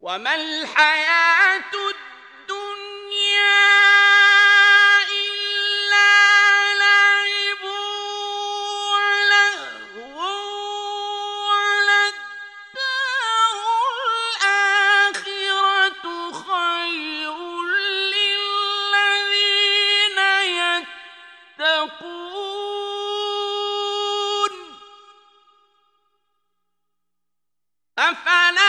وما الحياة الدنيا إلا لعب ولهو وللدار الآخرة خير للذين يتقون أفلا